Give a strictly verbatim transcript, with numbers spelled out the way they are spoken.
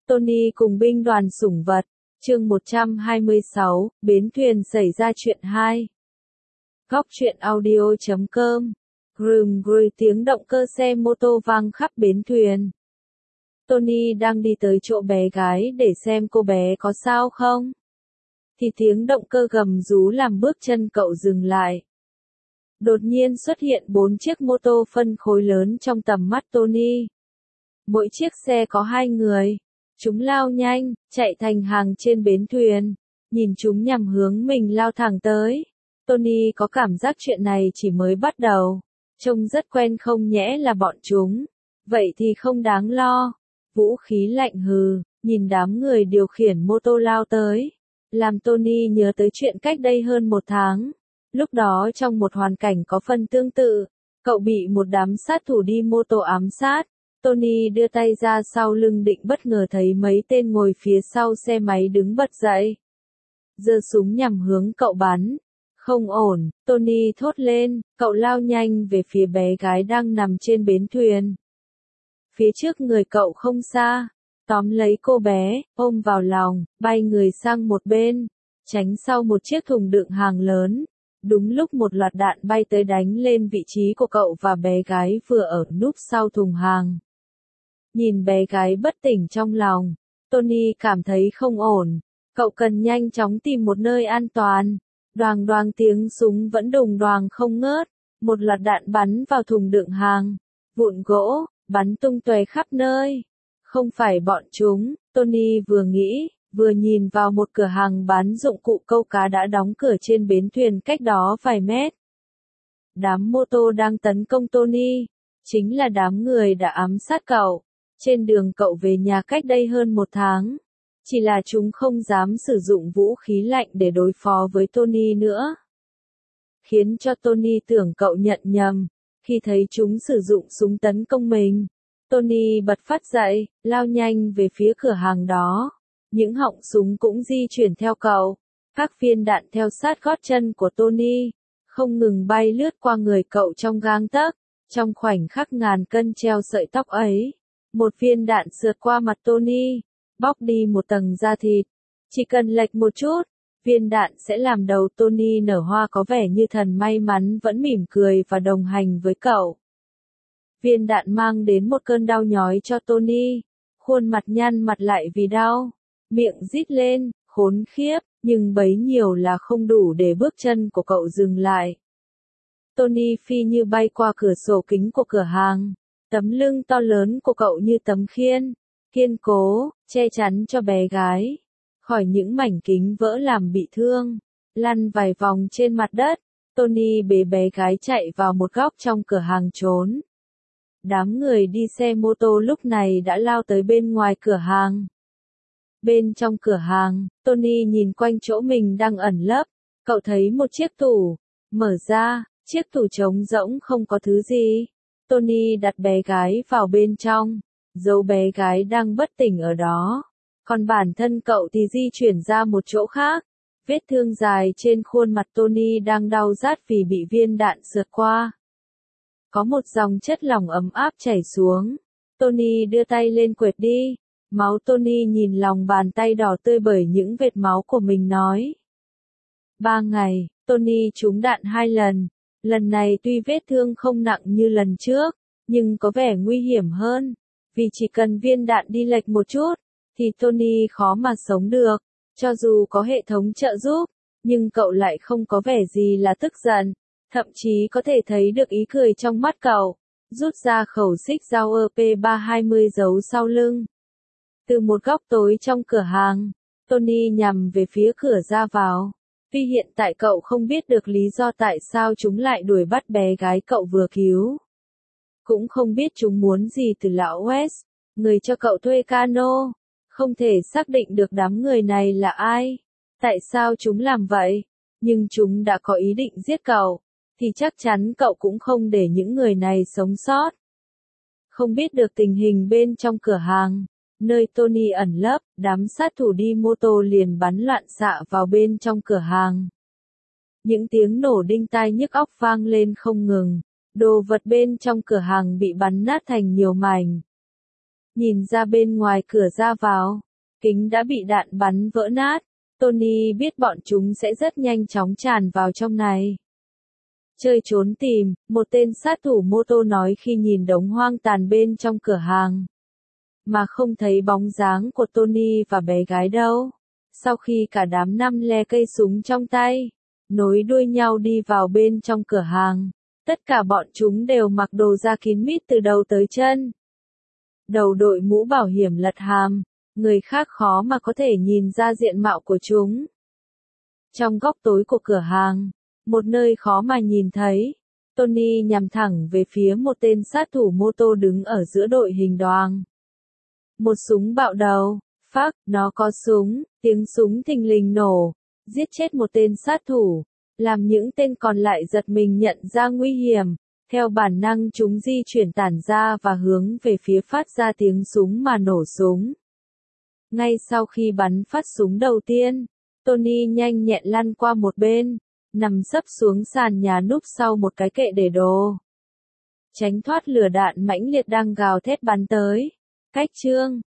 Tony cùng binh đoàn sủng vật, chương một trăm hai mươi sáu, bến thuyền xảy ra chuyện hai. Góc truyện audio chấm com. Grum grum tiếng động cơ xe mô tô vang khắp bến thuyền. Tony đang đi tới chỗ bé gái để xem cô bé có sao không. Thì tiếng động cơ gầm rú làm bước chân cậu dừng lại. Đột nhiên xuất hiện bốn chiếc mô tô phân khối lớn trong tầm mắt Tony. Mỗi chiếc xe có hai người. Chúng lao nhanh, chạy thành hàng trên bến thuyền. Nhìn chúng nhằm hướng mình lao thẳng tới. Tony có cảm giác chuyện này chỉ mới bắt đầu. Trông rất quen không nhẽ là bọn chúng. Vậy thì không đáng lo. Vũ khí lạnh hừ, nhìn đám người điều khiển mô tô lao tới. Làm Tony nhớ tới chuyện cách đây hơn một tháng. Lúc đó trong một hoàn cảnh có phần tương tự, cậu bị một đám sát thủ đi mô tô ám sát. Tony đưa tay ra sau lưng định bất ngờ thấy mấy tên ngồi phía sau xe máy đứng bật dậy. Giơ súng nhằm hướng cậu bắn. Không ổn, Tony thốt lên, cậu lao nhanh về phía bé gái đang nằm trên bến thuyền. Phía trước người cậu không xa, tóm lấy cô bé, ôm vào lòng, bay người sang một bên, tránh sau một chiếc thùng đựng hàng lớn. Đúng lúc một loạt đạn bay tới đánh lên vị trí của cậu và bé gái vừa ở núp sau thùng hàng. Nhìn bé gái bất tỉnh trong lòng, Tony cảm thấy không ổn, cậu cần nhanh chóng tìm một nơi an toàn. Đoàng đoàng tiếng súng vẫn đùng đoàng không ngớt, một loạt đạn bắn vào thùng đựng hàng, vụn gỗ, bắn tung tóe khắp nơi. Không phải bọn chúng, Tony vừa nghĩ, vừa nhìn vào một cửa hàng bán dụng cụ câu cá đã đóng cửa trên bến thuyền cách đó vài mét. Đám mô tô đang tấn công Tony, chính là đám người đã ám sát cậu, trên đường cậu về nhà cách đây hơn một tháng. Chỉ là chúng không dám sử dụng vũ khí lạnh để đối phó với Tony nữa. Khiến cho Tony tưởng cậu nhận nhầm, khi thấy chúng sử dụng súng tấn công mình. Tony bật phát dậy, lao nhanh về phía cửa hàng đó. Những họng súng cũng di chuyển theo cậu. Các viên đạn theo sát gót chân của Tony, không ngừng bay lướt qua người cậu trong gang tấc. Trong khoảnh khắc ngàn cân treo sợi tóc ấy, một viên đạn sượt qua mặt Tony, bóc đi một tầng da thịt. Chỉ cần lệch một chút, viên đạn sẽ làm đầu Tony nở hoa có vẻ như thần may mắn vẫn mỉm cười và đồng hành với cậu. Viên đạn mang đến một cơn đau nhói cho Tony, khuôn mặt nhăn mặt lại vì đau, miệng rít lên, khốn khiếp, nhưng bấy nhiêu là không đủ để bước chân của cậu dừng lại. Tony phi như bay qua cửa sổ kính của cửa hàng, tấm lưng to lớn của cậu như tấm khiên, kiên cố, che chắn cho bé gái khỏi những mảnh kính vỡ làm bị thương. Lăn vài vòng trên mặt đất, Tony bế bé gái chạy vào một góc trong cửa hàng trốn. Đám người đi xe mô tô lúc này đã lao tới bên ngoài cửa hàng. Bên trong cửa hàng, Tony nhìn quanh chỗ mình đang ẩn lấp, cậu thấy một chiếc tủ, mở ra, chiếc tủ trống rỗng không có thứ gì. Tony đặt bé gái vào bên trong, giấu bé gái đang bất tỉnh ở đó. Còn bản thân cậu thì di chuyển ra một chỗ khác. Vết thương dài trên khuôn mặt Tony đang đau rát vì bị viên đạn sượt qua. Có một dòng chất lỏng ấm áp chảy xuống. Tony đưa tay lên quệt đi. Máu. Tony nhìn lòng bàn tay đỏ tươi bởi những vệt máu của mình nói. Ba ngày, Tony trúng đạn hai lần. Lần này tuy vết thương không nặng như lần trước, nhưng có vẻ nguy hiểm hơn. Vì chỉ cần viên đạn đi lệch một chút, thì Tony khó mà sống được. Cho dù có hệ thống trợ giúp, nhưng cậu lại không có vẻ gì là tức giận. Thậm chí có thể thấy được ý cười trong mắt cậu. Rút ra khẩu xích dao E P ba hai mươi giấu sau lưng. Từ một góc tối trong cửa hàng, Tony nhằm về phía cửa ra vào. Vì hiện tại cậu không biết được lý do tại sao chúng lại đuổi bắt bé gái cậu vừa cứu. Cũng không biết chúng muốn gì từ lão West, người cho cậu thuê cano. Không thể xác định được đám người này là ai. Tại sao chúng làm vậy? Nhưng chúng đã có ý định giết cậu, thì chắc chắn cậu cũng không để những người này sống sót. Không biết được tình hình bên trong cửa hàng, nơi Tony ẩn lấp, đám sát thủ đi mô tô liền bắn loạn xạ vào bên trong cửa hàng. Những tiếng nổ đinh tai nhức óc vang lên không ngừng, đồ vật bên trong cửa hàng bị bắn nát thành nhiều mảnh. Nhìn ra bên ngoài cửa ra vào, kính đã bị đạn bắn vỡ nát. Tony biết bọn chúng sẽ rất nhanh chóng tràn vào trong này. Chơi trốn tìm, một tên sát thủ mô tô nói khi nhìn đống hoang tàn bên trong cửa hàng. Mà không thấy bóng dáng của Tony và bé gái đâu. Sau khi cả đám năm le cây súng trong tay, nối đuôi nhau đi vào bên trong cửa hàng, tất cả bọn chúng đều mặc đồ da kín mít từ đầu tới chân. Đầu đội mũ bảo hiểm lật hàm, người khác khó mà có thể nhìn ra diện mạo của chúng. Trong góc tối của cửa hàng, một nơi khó mà nhìn thấy, Tony nhằm thẳng về phía một tên sát thủ mô tô đứng ở giữa đội hình đoàn. Một súng bạo đầu, phắc, nó có súng, tiếng súng thình lình nổ, giết chết một tên sát thủ, làm những tên còn lại giật mình nhận ra nguy hiểm. Theo bản năng chúng di chuyển tản ra và hướng về phía phát ra tiếng súng mà nổ súng. Ngay sau khi bắn phát súng đầu tiên, Tony nhanh nhẹn lăn qua một bên, nằm sấp xuống sàn nhà núp sau một cái kệ để đồ. Tránh thoát lửa đạn mãnh liệt đang gào thét bắn tới. Cách chương